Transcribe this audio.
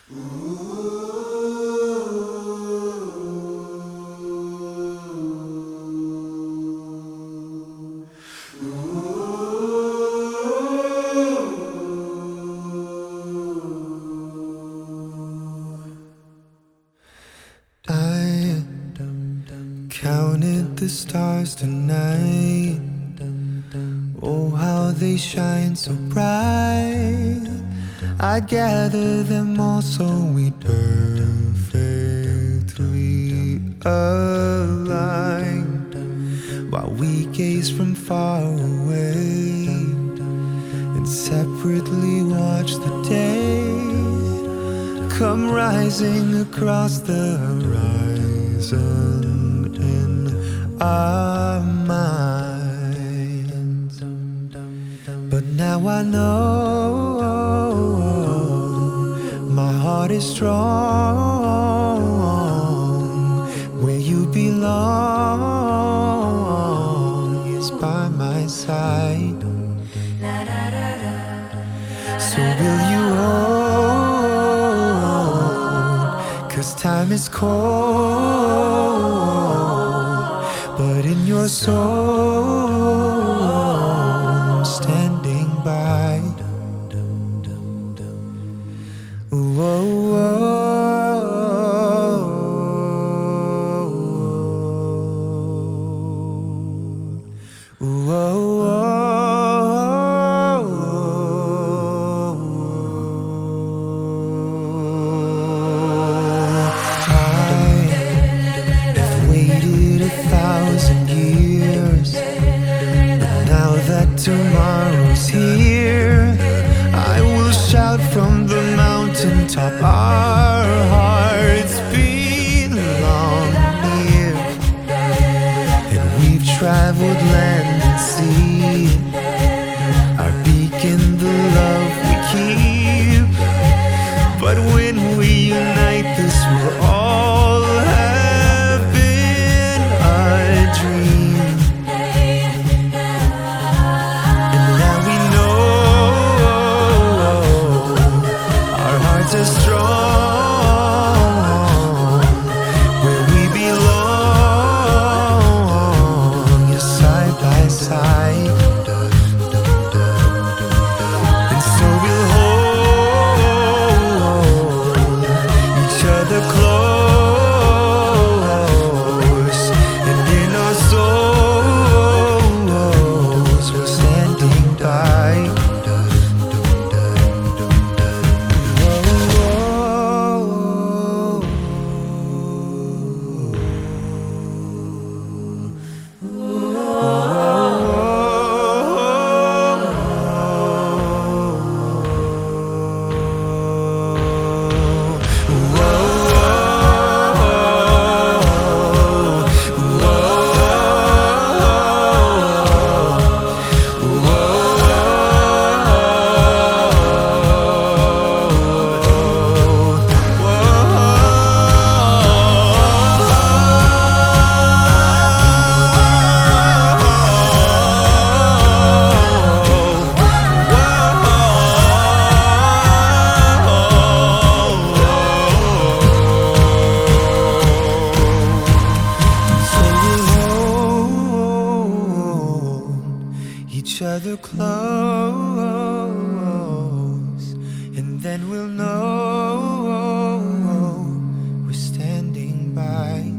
I counted the stars tonight. Oh, how they shine so bright. I'd gather them all so we'd perfectly align, while we gaze from far away and separately watch the day come rising across the horizon in our minds. But now I know my heart is strong. Where you belong is by my side. So will you hold? 'Cause time is cold, but in your soul I'm standing by. Ooh, oh, oh, ooh, oh, tomorrow's here. I will shout from the mountaintop, our hearts belong here. And we've traveled land and sea, our beacon, the love we keep. But when we unite, this will all have been a dream. Are strong where we belong, yes, side by side. And so we'll hold each other close, and in our souls we're standing by. Each other close, and then we'll know we're standing by.